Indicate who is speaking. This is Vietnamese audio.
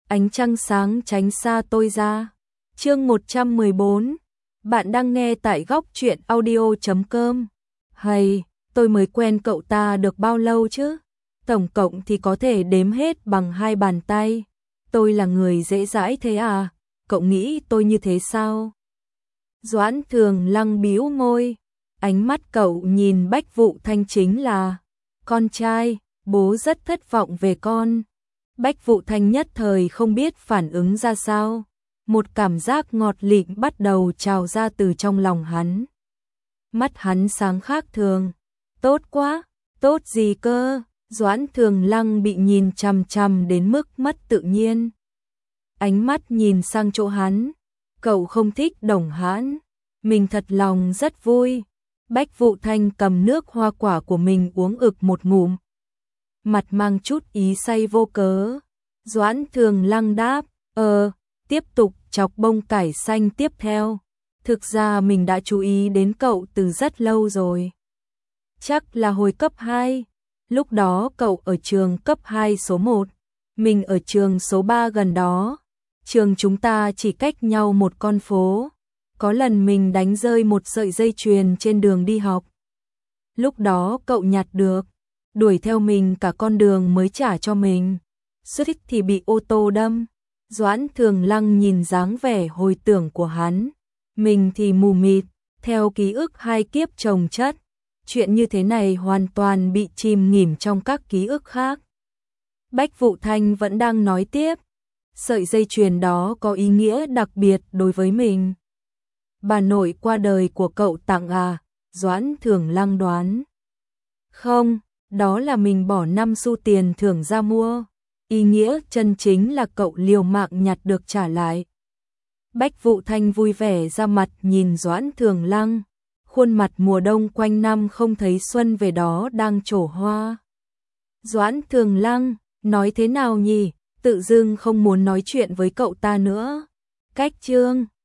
Speaker 1: ánh trăng sáng tránh xa tôi ra. Chương 114. Bạn đang nghe tại góc truyện audio.com. Hay, tôi mới quen cậu ta được bao lâu chứ? Tổng cộng thì có thể đếm hết bằng 2 bàn tay. Tôi là người dễ dãi thế à? Cậu nghĩ tôi như thế sao? Doãn Thường Lăng bĩu môi, ánh mắt cậu nhìn Bách Vụ Thanh chính là con trai, bố rất thất vọng về con. Bách Vụ Thanh nhất thời không biết phản ứng ra sao, một cảm giác ngọt lịm bắt đầu trào ra từ trong lòng hắn. Mắt hắn sáng khác thường, tốt quá, tốt gì cơ? Doãn Thường Lăng bị nhìn chằm chằm đến mức mất tự nhiên. Ánh mắt nhìn sang chỗ hắn, cậu không thích Đồng Hãn, mình thật lòng rất vui. Bách Vụ Thanh cầm nước hoa quả của mình uống ực một ngụm, mặt mang chút ý say vô cớ. Doãn Thường Lăng đáp, tiếp tục chọc bông cải xanh tiếp theo. Thực ra mình đã chú ý đến cậu từ rất lâu rồi. Chắc là hồi cấp 2, lúc đó cậu ở trường cấp 2 số 1, mình ở trường số 3 gần đó. Trường chúng ta chỉ cách nhau một con phố. Có lần mình đánh rơi một sợi dây chuyền trên đường đi học. Lúc đó cậu nhặt được, đuổi theo mình cả con đường mới trả cho mình. Suýt thì bị ô tô đâm. Doãn Thường Lăng nhìn dáng vẻ hồi tưởng của hắn, mình thì mù mịt, theo ký ức 2 kiếp chồng chất. Chuyện như thế này hoàn toàn bị chìm nghỉm trong các ký ức khác. Bách Vụ Thanh vẫn đang nói tiếp, sợi dây chuyền đó có ý nghĩa đặc biệt đối với mình. Bà nội qua đời của cậu tặng à? Doãn Thường Lăng đoán. Không, đó là mình bỏ 5 xu tiền thưởng ra mua. Ý nghĩa chân chính là cậu liều mạng nhặt được trả lại. Bách Vụ Thanh vui vẻ ra mặt nhìn Doãn Thường Lăng, khuôn mặt mùa đông quanh năm không thấy xuân về đó đang trổ hoa. Doãn Thường Lăng, nói thế nào nhỉ? Tự dưng không muốn nói chuyện với cậu ta nữa. Cách chương